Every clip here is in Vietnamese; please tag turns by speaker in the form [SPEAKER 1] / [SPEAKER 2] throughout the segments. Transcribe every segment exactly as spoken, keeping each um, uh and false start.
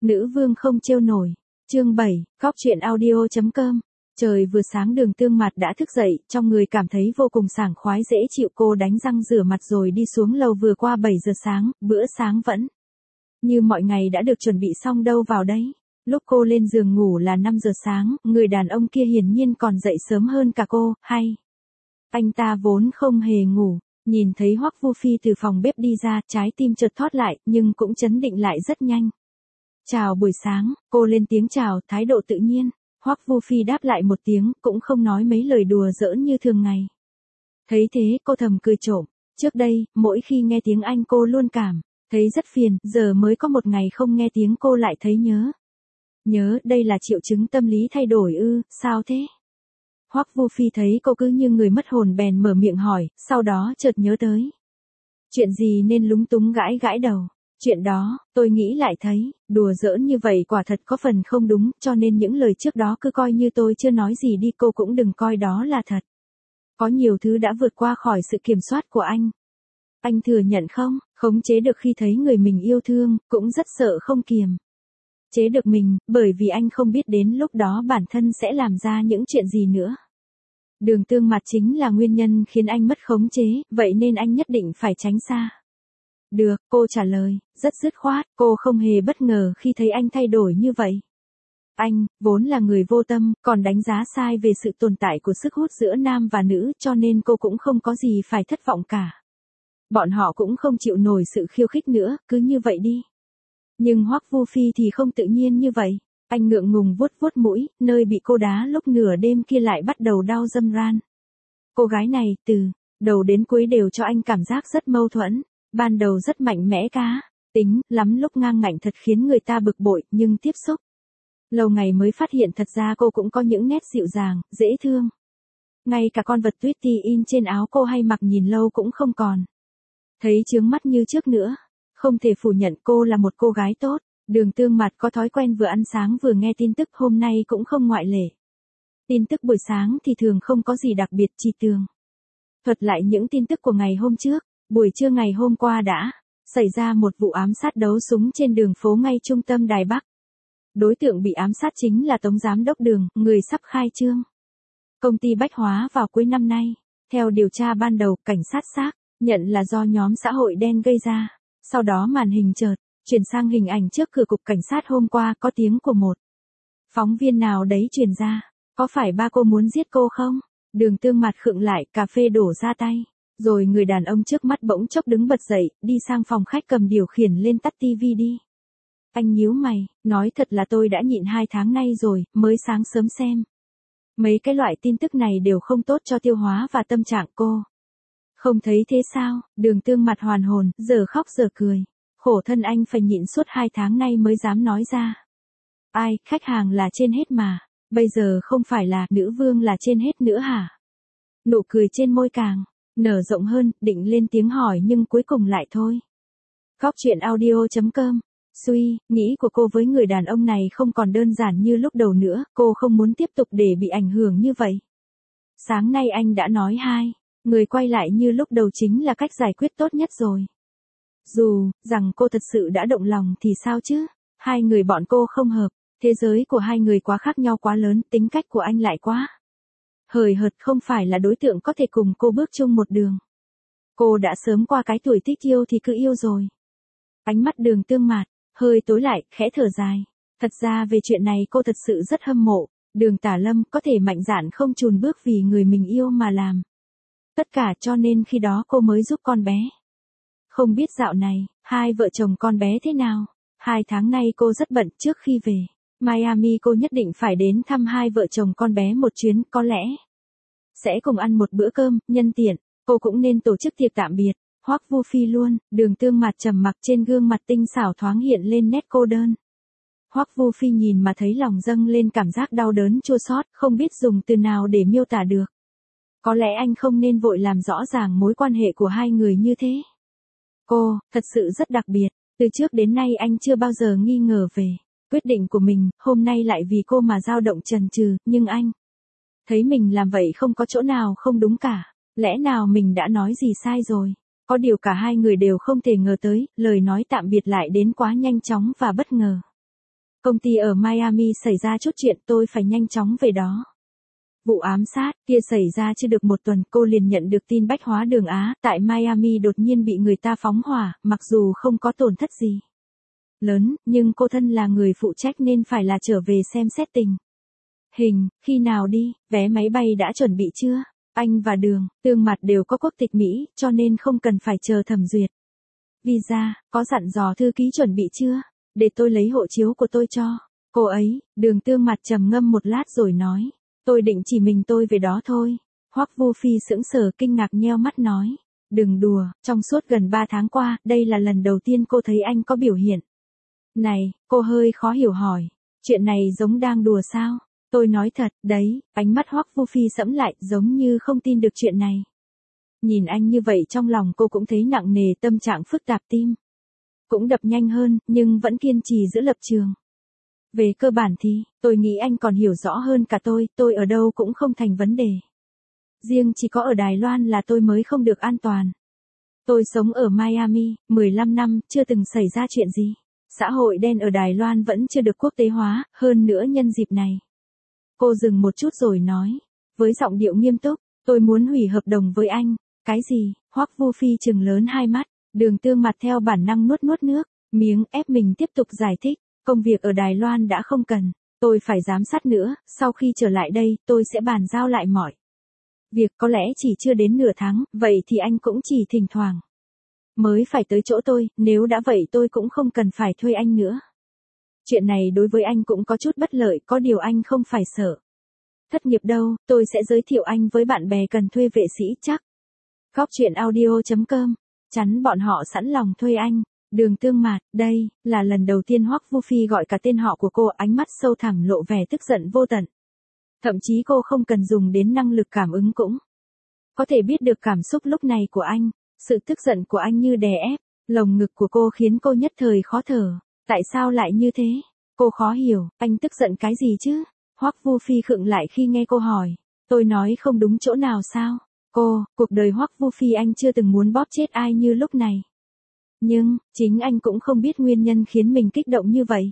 [SPEAKER 1] Nữ vương không trêu nổi. Chương bảy, cóc truyện audio chấm com. Trời vừa sáng Đường Tương Mặt đã thức dậy, trong người cảm thấy vô cùng sảng khoái dễ chịu. Cô đánh răng rửa mặt rồi đi xuống lầu. Vừa qua bảy giờ sáng, bữa sáng vẫn như mọi ngày đã được chuẩn bị xong đâu vào đấy. Lúc cô lên giường ngủ là năm giờ sáng, người đàn ông kia hiển nhiên còn dậy sớm hơn cả cô, hay anh ta vốn không hề ngủ. Nhìn thấy Hoắc Vu Phi từ phòng bếp đi ra, trái tim chợt thót lại, nhưng cũng trấn định lại rất nhanh. Chào buổi sáng, cô lên tiếng chào, thái độ tự nhiên. Hoắc Vu Phi đáp lại một tiếng, cũng không nói mấy lời đùa giỡn như thường ngày. Thấy thế, cô thầm cười trộm. Trước đây, mỗi khi nghe tiếng anh cô luôn cảm thấy rất phiền, giờ mới có một ngày không nghe tiếng cô lại thấy nhớ. Nhớ, đây là triệu chứng tâm lý thay đổi ư, sao thế? Hoắc Vu Phi thấy cô cứ như người mất hồn bèn mở miệng hỏi, sau đó chợt nhớ tới chuyện gì nên lúng túng gãi gãi đầu. Chuyện đó, tôi nghĩ lại thấy, đùa giỡn như vậy quả thật có phần không đúng, cho nên những lời trước đó cứ coi như tôi chưa nói gì đi, cô cũng đừng coi đó là thật. Có nhiều thứ đã vượt qua khỏi sự kiểm soát của anh. Anh thừa nhận không, khống chế được khi thấy người mình yêu thương, cũng rất sợ không kiềm chế được mình, bởi vì anh không biết đến lúc đó bản thân sẽ làm ra những chuyện gì nữa. Đường Tương Mặt chính là nguyên nhân khiến anh mất khống chế, vậy nên anh nhất định phải tránh xa. Được, cô trả lời, rất dứt khoát, cô không hề bất ngờ khi thấy anh thay đổi như vậy. Anh, vốn là người vô tâm, còn đánh giá sai về sự tồn tại của sức hút giữa nam và nữ, cho nên cô cũng không có gì phải thất vọng cả. Bọn họ cũng không chịu nổi sự khiêu khích nữa, cứ như vậy đi. Nhưng Hoắc Vu Phi thì không tự nhiên như vậy. Anh ngượng ngùng vuốt vuốt mũi, nơi bị cô đá lúc nửa đêm kia lại bắt đầu đau râm ran. Cô gái này, từ đầu đến cuối đều cho anh cảm giác rất mâu thuẫn. Ban đầu rất mạnh mẽ cá tính, lắm lúc ngang ngạnh thật khiến người ta bực bội, nhưng tiếp xúc lâu ngày mới phát hiện thật ra cô cũng có những nét dịu dàng, dễ thương. Ngay cả con vật Tweety in trên áo cô hay mặc nhìn lâu cũng không còn thấy chướng mắt như trước nữa. Không thể phủ nhận cô là một cô gái tốt. Đường Tương Mặt có thói quen vừa ăn sáng vừa nghe tin tức, hôm nay cũng không ngoại lệ. Tin tức buổi sáng thì thường không có gì đặc biệt, chỉ tường thuật lại những tin tức của ngày hôm trước. Buổi trưa ngày hôm qua đã xảy ra một vụ ám sát đấu súng trên đường phố ngay trung tâm Đài Bắc. Đối tượng bị ám sát chính là Tống Giám đốc Đường, người sắp khai trương công ty bách hóa vào cuối năm nay. Theo điều tra ban đầu, cảnh sát xác nhận là do nhóm xã hội đen gây ra. Sau đó màn hình chợt chuyển sang hình ảnh trước cửa cục cảnh sát hôm qua, có tiếng của một phóng viên nào đấy truyền ra. Có phải ba cô muốn giết cô không? Đường Tương Mặt khựng lại, cà phê đổ ra tay. Rồi người đàn ông trước mắt bỗng chốc đứng bật dậy, đi sang phòng khách cầm điều khiển lên tắt tivi đi. Anh nhíu mày, nói thật là tôi đã nhịn hai tháng nay rồi, mới sáng sớm xem. Mấy cái loại tin tức này đều không tốt cho tiêu hóa và tâm trạng cô. Không thấy thế sao? Đường Tương Mặt hoàn hồn, giờ khóc giờ cười. Khổ thân anh phải nhịn suốt hai tháng nay mới dám nói ra. Ai, khách hàng là trên hết mà. Bây giờ không phải là nữ vương là trên hết nữa hả? Nụ cười trên môi càng nở rộng hơn, định lên tiếng hỏi nhưng cuối cùng lại thôi. Cóc truyện audio chấm com. Suy nghĩ của cô với người đàn ông này không còn đơn giản như lúc đầu nữa, cô không muốn tiếp tục để bị ảnh hưởng như vậy. Sáng nay anh đã nói hai người quay lại như lúc đầu chính là cách giải quyết tốt nhất rồi. Dù rằng cô thật sự đã động lòng thì sao chứ? Hai người bọn cô không hợp, thế giới của hai người quá khác nhau quá lớn, tính cách của anh lại quá hời hợt, không phải là đối tượng có thể cùng cô bước chung một đường. Cô đã sớm qua cái tuổi thích yêu thì cứ yêu rồi. Ánh mắt Đường Tương Mặt hơi tối lại, khẽ thở dài. Thật ra về chuyện này cô thật sự rất hâm mộ Đường Tả Lâm, có thể mạnh dạn không chùn bước vì người mình yêu mà làm tất cả, cho nên khi đó cô mới giúp con bé. Không biết dạo này, hai vợ chồng con bé thế nào? Hai tháng nay cô rất bận, trước khi về Miami cô nhất định phải đến thăm hai vợ chồng con bé một chuyến, có lẽ sẽ cùng ăn một bữa cơm, nhân tiện, cô cũng nên tổ chức tiệc tạm biệt. Hoắc Vu Phi luôn. Đường Tương Mặt trầm mặc, trên gương mặt tinh xảo thoáng hiện lên nét cô đơn. Hoắc Vu Phi nhìn mà thấy lòng dâng lên cảm giác đau đớn chua xót, không biết dùng từ nào để miêu tả được. Có lẽ anh không nên vội làm rõ ràng mối quan hệ của hai người như thế. Cô, thật sự rất đặc biệt. Từ trước đến nay anh chưa bao giờ nghi ngờ về quyết định của mình, hôm nay lại vì cô mà dao động chần chừ, nhưng anh thấy mình làm vậy không có chỗ nào không đúng cả. Lẽ nào mình đã nói gì sai rồi? Có điều cả hai người đều không thể ngờ tới, lời nói tạm biệt lại đến quá nhanh chóng và bất ngờ. công ty ở Miami xảy ra chút chuyện, tôi phải nhanh chóng về đó. Vụ ám sát kia xảy ra chưa được một tuần, cô liền nhận được tin bách hóa đường Á tại Miami đột nhiên bị người ta phóng hỏa, mặc dù không có tổn thất gì lớn, nhưng cô thân là người phụ trách nên phải là trở về xem xét tình hình. Khi nào đi, vé máy bay đã chuẩn bị chưa? Anh và Đường Tương Mặt đều có quốc tịch Mỹ, cho nên không cần phải chờ thẩm duyệt. Visa, có dặn dò thư ký chuẩn bị chưa? Để tôi lấy hộ chiếu của tôi cho cô ấy. Đường Tương Mặt trầm ngâm một lát rồi nói, tôi định chỉ mình tôi về đó thôi. Hoắc Vu Phi sững sờ kinh ngạc nheo mắt nói, đừng đùa, trong suốt gần ba tháng qua, đây là lần đầu tiên cô thấy anh có biểu hiện này. Cô hơi khó hiểu hỏi, chuyện này giống đang đùa sao? Tôi nói thật, đấy. Ánh mắt Hoắc Vu Phi sẫm lại, giống như không tin được chuyện này. Nhìn anh như vậy trong lòng cô cũng thấy nặng nề, tâm trạng phức tạp, tim cũng đập nhanh hơn, nhưng vẫn kiên trì giữ lập trường. Về cơ bản thì, tôi nghĩ anh còn hiểu rõ hơn cả tôi, tôi ở đâu cũng không thành vấn đề. Riêng chỉ có ở Đài Loan là tôi mới không được an toàn. Tôi sống ở Miami, mười lăm năm, chưa từng xảy ra chuyện gì. Xã hội đen ở Đài Loan vẫn chưa được quốc tế hóa, hơn nữa nhân dịp này. Cô dừng một chút rồi nói, với giọng điệu nghiêm túc, tôi muốn hủy hợp đồng với anh. Cái gì? Hoắc Vu Phi trừng lớn hai mắt. Đường Tương Mặt theo bản năng nuốt nuốt nước miếng, ép mình tiếp tục giải thích, công việc ở Đài Loan đã không cần tôi phải giám sát nữa, sau khi trở lại đây, tôi sẽ bàn giao lại mọi việc. Có lẽ chỉ chưa đến nửa tháng, vậy thì anh cũng chỉ thỉnh thoảng mới phải tới chỗ tôi, nếu đã vậy tôi cũng không cần phải thuê anh nữa. Chuyện này đối với anh cũng có chút bất lợi, có điều anh không phải sợ thất nghiệp đâu, tôi sẽ giới thiệu anh với bạn bè cần thuê vệ sĩ chắc. Góc truyện audio chấm com, chắn bọn họ sẵn lòng thuê anh. Đường Tương Mạt, đây là lần đầu tiên Hoắc Vu Phi gọi cả tên họ của cô, ánh mắt sâu thẳm lộ vẻ tức giận vô tận. Thậm chí cô không cần dùng đến năng lực cảm ứng cũng có thể biết được cảm xúc lúc này của anh. Sự tức giận của anh như đè ép lồng ngực của cô khiến cô nhất thời khó thở. Tại sao lại như thế? Cô khó hiểu, anh tức giận cái gì chứ? Hoắc Vu Phi khựng lại khi nghe cô hỏi. Tôi nói không đúng chỗ nào sao? Cô, cuộc đời Hoắc Vu Phi anh chưa từng muốn bóp chết ai như lúc này. Nhưng, chính anh cũng không biết nguyên nhân khiến mình kích động như vậy.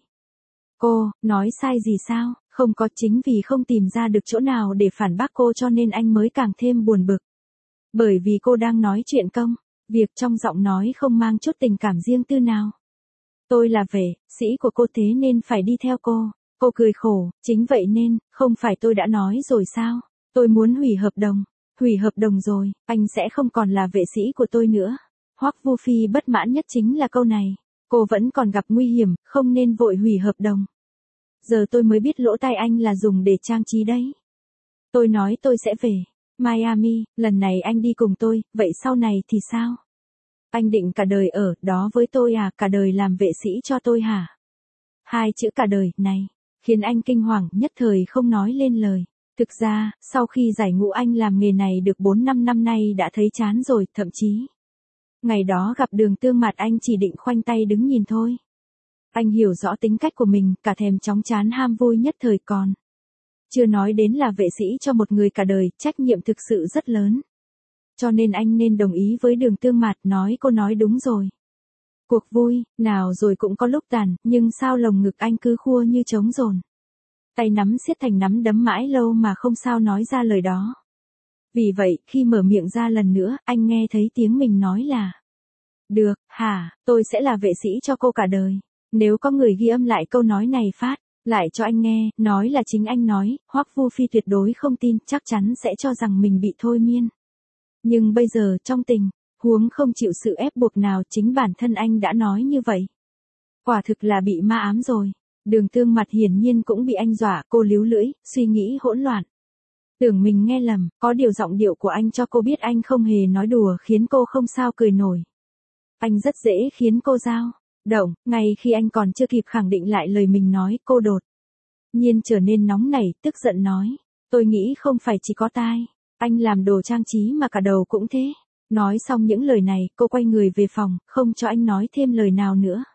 [SPEAKER 1] Cô, nói sai gì sao? Không có, chính vì không tìm ra được chỗ nào để phản bác cô cho nên anh mới càng thêm buồn bực. Bởi vì cô đang nói chuyện công, việc trong giọng nói không mang chút tình cảm riêng tư nào. Tôi là vệ sĩ của cô thế nên phải đi theo cô. Cô cười khổ, chính vậy nên, không phải tôi đã nói rồi sao? Tôi muốn hủy hợp đồng. Hủy hợp đồng rồi, anh sẽ không còn là vệ sĩ của tôi nữa. Hoắc Vu Phi bất mãn nhất chính là câu này. Cô vẫn còn gặp nguy hiểm, không nên vội hủy hợp đồng. Giờ tôi mới biết lỗ tai anh là dùng để trang trí đấy. Tôi nói tôi sẽ về Miami, lần này anh đi cùng tôi, vậy sau này thì sao? Anh định cả đời ở đó với tôi à, cả đời làm vệ sĩ cho tôi hả? Hai chữ cả đời này khiến anh kinh hoàng, nhất thời không nói lên lời. Thực ra, sau khi giải ngũ anh làm nghề này được bốn năm năm nay đã thấy chán rồi, thậm chí ngày đó gặp Đường Tương Mạt anh chỉ định khoanh tay đứng nhìn thôi. Anh hiểu rõ tính cách của mình, cả thèm chóng chán ham vui nhất thời còn. Chưa nói đến là vệ sĩ cho một người cả đời, trách nhiệm thực sự rất lớn. Cho nên anh nên đồng ý với Đường Tương Mạt, nói cô nói đúng rồi. Cuộc vui, nào rồi cũng có lúc tàn, nhưng sao lồng ngực anh cứ khua như trống rồn. Tay nắm siết thành nắm đấm mãi lâu mà không sao nói ra lời đó. Vì vậy, khi mở miệng ra lần nữa, anh nghe thấy tiếng mình nói là được, hả, tôi sẽ là vệ sĩ cho cô cả đời. Nếu có người ghi âm lại câu nói này phát lại cho anh nghe, nói là chính anh nói, Hoắc Vu Phi tuyệt đối không tin, chắc chắn sẽ cho rằng mình bị thôi miên. Nhưng bây giờ trong tình huống không chịu sự ép buộc nào, chính bản thân anh đã nói như vậy. Quả thực là bị ma ám rồi. Đường Tương Mặt hiển nhiên cũng bị anh dọa, cô líu lưỡi, suy nghĩ hỗn loạn. Tưởng mình nghe lầm, có điều giọng điệu của anh cho cô biết anh không hề nói đùa, khiến cô không sao cười nổi. Anh rất dễ khiến cô dao động, ngay khi anh còn chưa kịp khẳng định lại lời mình nói, cô đột nhiên trở nên nóng nảy, tức giận nói, tôi nghĩ không phải chỉ có tai anh làm đồ trang trí mà cả đầu cũng thế. Nói xong những lời này, cô quay người về phòng, không cho anh nói thêm lời nào nữa.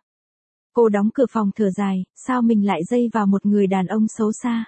[SPEAKER 1] Cô đóng cửa phòng thở dài, sao mình lại dây vào một người đàn ông xấu xa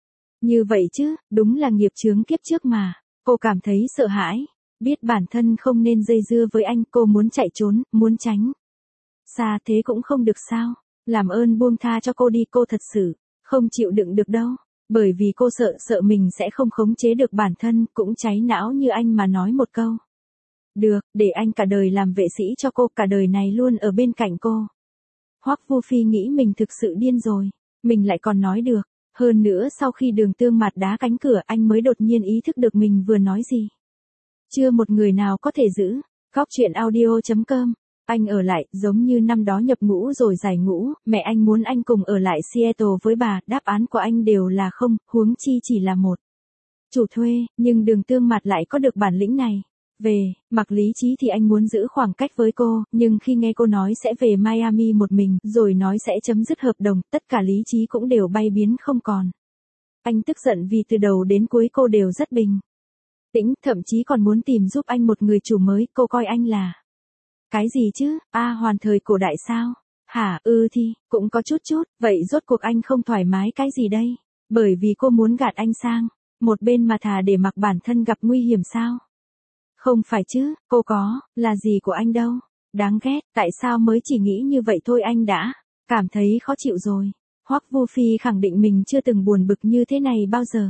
[SPEAKER 1] như vậy chứ, đúng là nghiệp chướng kiếp trước mà. Cô cảm thấy sợ hãi, biết bản thân không nên dây dưa với anh, cô muốn chạy trốn, muốn tránh xa thế cũng không được sao. Làm ơn buông tha cho cô đi, cô thật sự không chịu đựng được đâu. Bởi vì cô sợ sợ mình sẽ không khống chế được bản thân, cũng cháy não như anh mà nói một câu. Được, để anh cả đời làm vệ sĩ cho cô, cả đời này luôn ở bên cạnh cô. Hoắc Vu Phi nghĩ mình thực sự điên rồi, mình lại còn nói được. Hơn nữa sau khi Đường Tương Mạt đá cánh cửa, anh mới đột nhiên ý thức được mình vừa nói gì. Chưa một người nào có thể giữ. Góc truyện audio chấm com. Anh ở lại, giống như năm đó nhập ngũ rồi giải ngũ, mẹ anh muốn anh cùng ở lại Seattle với bà, đáp án của anh đều là không, huống chi chỉ là một chủ thuê, nhưng Đường Tương Mạt lại có được bản lĩnh này. Về, mặt lý trí thì anh muốn giữ khoảng cách với cô, nhưng khi nghe cô nói sẽ về Miami một mình, rồi nói sẽ chấm dứt hợp đồng, tất cả lý trí cũng đều bay biến không còn. Anh tức giận vì từ đầu đến cuối cô đều rất bình tĩnh, thậm chí còn muốn tìm giúp anh một người chủ mới, cô coi anh là cái gì chứ, a à, hoàn thời cổ đại sao? Hả, ư thì, cũng có chút chút, vậy rốt cuộc anh không thoải mái cái gì đây? Bởi vì cô muốn gạt anh sang một bên mà thà để mặc bản thân gặp nguy hiểm sao? Không phải chứ, cô có, là gì của anh đâu. Đáng ghét, tại sao mới chỉ nghĩ như vậy thôi anh đã cảm thấy khó chịu rồi. Hoắc Vu Phi khẳng định mình chưa từng buồn bực như thế này bao giờ.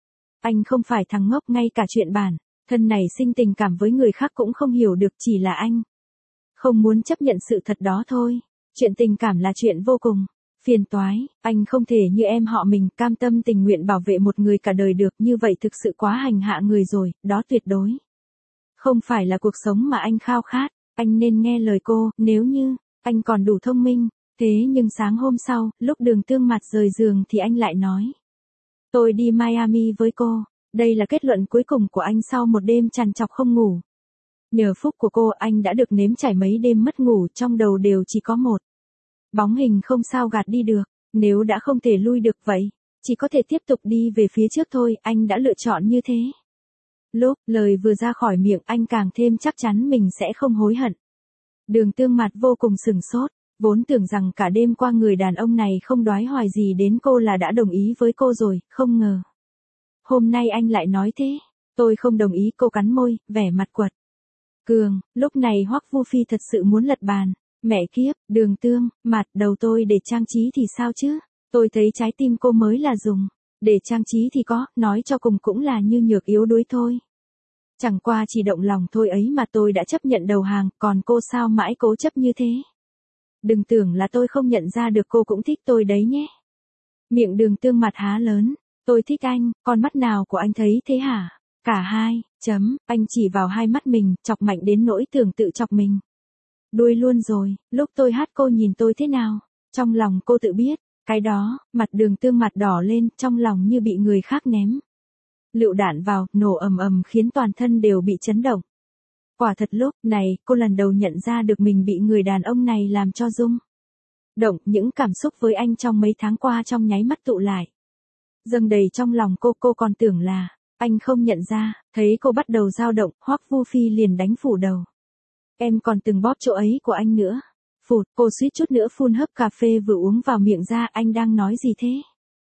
[SPEAKER 1] Anh không phải thằng ngốc, ngay cả chuyện bản thân này sinh tình cảm với người khác cũng không hiểu được, chỉ là anh không muốn chấp nhận sự thật đó thôi. Chuyện tình cảm là chuyện vô cùng phiền toái, anh không thể như em họ mình cam tâm tình nguyện bảo vệ một người cả đời được, như vậy thực sự quá hành hạ người rồi, đó tuyệt đối không phải là cuộc sống mà anh khao khát. Anh nên nghe lời cô, nếu như anh còn đủ thông minh. Thế nhưng sáng hôm sau, lúc Đường Tương Mạt rời giường thì anh lại nói: tôi đi Miami với cô. Đây là kết luận cuối cùng của anh sau một đêm trằn trọc không ngủ. Nhờ phúc của cô, anh đã được nếm trải mấy đêm mất ngủ, trong đầu đều chỉ có một bóng hình không sao gạt đi được. Nếu đã không thể lui được vậy, chỉ có thể tiếp tục đi về phía trước thôi, anh đã lựa chọn như thế. Lúc lời vừa ra khỏi miệng, anh càng thêm chắc chắn mình sẽ không hối hận. Đường Tương Mạt vô cùng sửng sốt, vốn tưởng rằng cả đêm qua người đàn ông này không đoái hoài gì đến cô là đã đồng ý với cô rồi, không ngờ hôm nay anh lại nói thế. Tôi không đồng ý, cô cắn môi, vẻ mặt quật cường. Lúc này Hoắc Vu Phi thật sự muốn lật bàn. Mẹ kiếp, Đường Tương Mạt, đầu tôi để trang trí thì sao chứ? Tôi thấy trái tim cô mới là dùng để trang trí thì có, nói cho cùng cũng là như nhược yếu đuối thôi. Chẳng qua chỉ động lòng thôi ấy mà tôi đã chấp nhận đầu hàng, còn cô sao mãi cố chấp như thế? Đừng tưởng là tôi không nhận ra được cô cũng thích tôi đấy nhé. Miệng Đường Tương Mạt há lớn. Tôi thích anh, con mắt nào của anh thấy thế hả? Cả hai, chấm, anh chỉ vào hai mắt mình, chọc mạnh đến nỗi tưởng tự chọc mình đuôi luôn rồi. Lúc tôi hát cô nhìn tôi thế nào? Trong lòng cô tự biết. Cái đó, mặt Đường Tương Mạt đỏ lên, trong lòng như bị người khác ném lựu đạn vào, nổ ầm ầm khiến toàn thân đều bị chấn động. Quả thật lúc này, cô lần đầu nhận ra được mình bị người đàn ông này làm cho rung động, những cảm xúc với anh trong mấy tháng qua trong nháy mắt tụ lại, dâng đầy trong lòng cô. Cô còn tưởng là anh không nhận ra, thấy cô bắt đầu dao động, Hoắc Vu Phi liền đánh phủ đầu. Em còn từng bóp chỗ ấy của anh nữa. Phụt, cô suýt chút nữa phun hớp cà phê vừa uống vào miệng ra. Anh đang nói gì thế?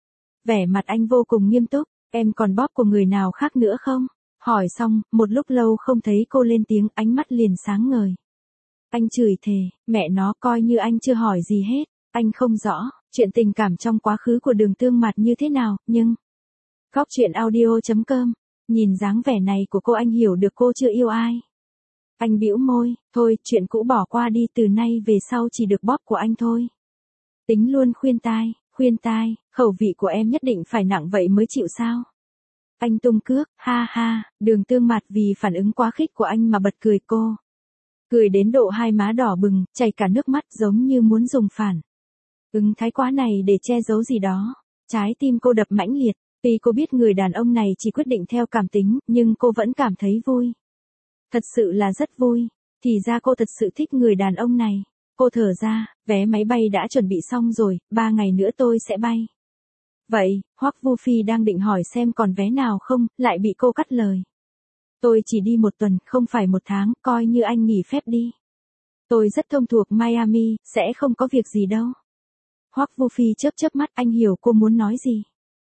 [SPEAKER 1] Vẻ mặt anh vô cùng nghiêm túc. Em còn bóp của người nào khác nữa không? Hỏi xong, một lúc lâu không thấy cô lên tiếng, ánh mắt liền sáng ngời. Anh chửi thề, mẹ nó, coi như anh chưa hỏi gì hết. Anh không rõ chuyện tình cảm trong quá khứ của Đường Tương Mạt như thế nào, nhưng Góc truyện audio chấm com, nhìn dáng vẻ này của cô anh hiểu được cô chưa yêu ai. Anh bĩu môi, thôi, chuyện cũ bỏ qua đi, từ nay về sau chỉ được bóp của anh thôi. Tính luôn khuyên tai, khuyên tai, khẩu vị của em nhất định phải nặng vậy mới chịu sao? Anh tung cước, ha ha. Đường Tương Mạt vì phản ứng quá khích của anh mà bật cười. Cô cười đến độ hai má đỏ bừng, chảy cả nước mắt, giống như muốn dùng phản ứng thái quá này để che giấu gì đó. Trái tim cô đập mãnh liệt. Tuy cô biết người đàn ông này chỉ quyết định theo cảm tính, nhưng cô vẫn cảm thấy vui. Thật sự là rất vui. Thì ra cô thật sự thích người đàn ông này. Cô thở ra, vé máy bay đã chuẩn bị xong rồi, ba ngày nữa tôi sẽ bay. Vậy, Hoắc Vu Phi đang định hỏi xem còn vé nào không, lại bị cô cắt lời. Tôi chỉ đi một tuần, không phải một tháng, coi như anh nghỉ phép đi. Tôi rất thông thuộc Miami, sẽ không có việc gì đâu. Hoắc Vu Phi chớp chớp mắt, anh hiểu cô muốn nói gì.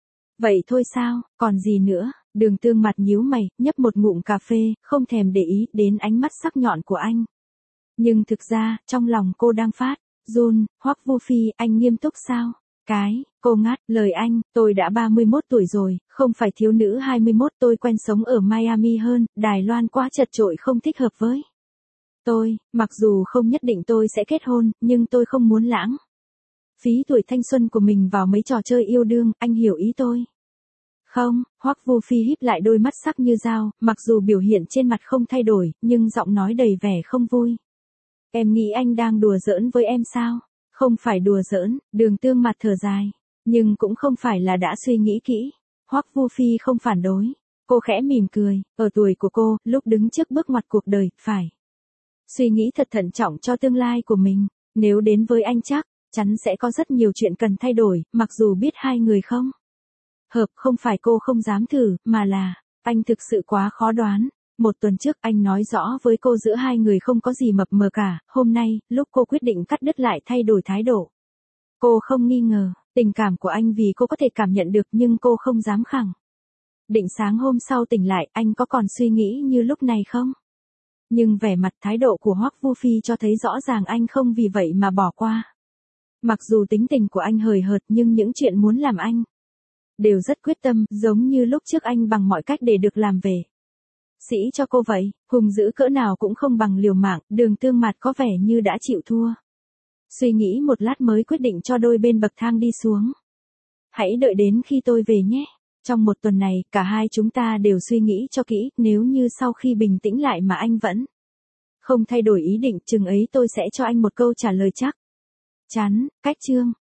[SPEAKER 1] Vậy thôi sao, còn gì nữa? Đường Tương Mạt nhíu mày, nhấp một ngụm cà phê, không thèm để ý đến ánh mắt sắc nhọn của anh. Nhưng thực ra, trong lòng cô đang phát Jun, Hoắc Vu Phi, anh nghiêm túc sao? Cái, cô ngắt lời anh, tôi đã ba mươi mốt tuổi rồi, không phải thiếu nữ hai mươi mốt, tôi quen sống ở Miami hơn, Đài Loan quá chật chội không thích hợp với tôi, mặc dù không nhất định tôi sẽ kết hôn, nhưng tôi không muốn lãng phí tuổi thanh xuân của mình vào mấy trò chơi yêu đương, anh hiểu ý tôi. Không, Hoắc Vu Phi híp lại đôi mắt sắc như dao, mặc dù biểu hiện trên mặt không thay đổi, nhưng giọng nói đầy vẻ không vui. Em nghĩ anh đang đùa giỡn với em sao? Không phải đùa giỡn, Đường Tương Mặt thở dài, nhưng cũng không phải là đã suy nghĩ kỹ. Hoắc Vu Phi không phản đối, cô khẽ mỉm cười, ở tuổi của cô, lúc đứng trước bước ngoặt cuộc đời, phải suy nghĩ thật thận trọng cho tương lai của mình, nếu đến với anh chắc chắn sẽ có rất nhiều chuyện cần thay đổi, mặc dù biết hai người không hợp, không phải cô không dám thử, mà là anh thực sự quá khó đoán. Một tuần trước anh nói rõ với cô giữa hai người không có gì mập mờ cả, hôm nay, lúc cô quyết định cắt đứt lại thay đổi thái độ. Cô không nghi ngờ, tình cảm của anh vì cô có thể cảm nhận được nhưng cô không dám khẳng định sáng hôm sau tỉnh lại anh có còn suy nghĩ như lúc này không? Nhưng vẻ mặt thái độ của Hoắc Vu Phi cho thấy rõ ràng anh không vì vậy mà bỏ qua. Mặc dù tính tình của anh hời hợt nhưng những chuyện muốn làm anh đều rất quyết tâm, giống như lúc trước anh bằng mọi cách để được làm về sĩ cho cô vậy, hùng dữ cỡ nào cũng không bằng liều mạng. Đường Tương Mặt có vẻ như đã chịu thua. Suy nghĩ một lát mới quyết định cho đôi bên bậc thang đi xuống. Hãy đợi đến khi tôi về nhé. Trong một tuần này, cả hai chúng ta đều suy nghĩ cho kỹ, nếu như sau khi bình tĩnh lại mà anh vẫn không thay đổi ý định, chừng ấy tôi sẽ cho anh một câu trả lời chắc chắn. Cách chương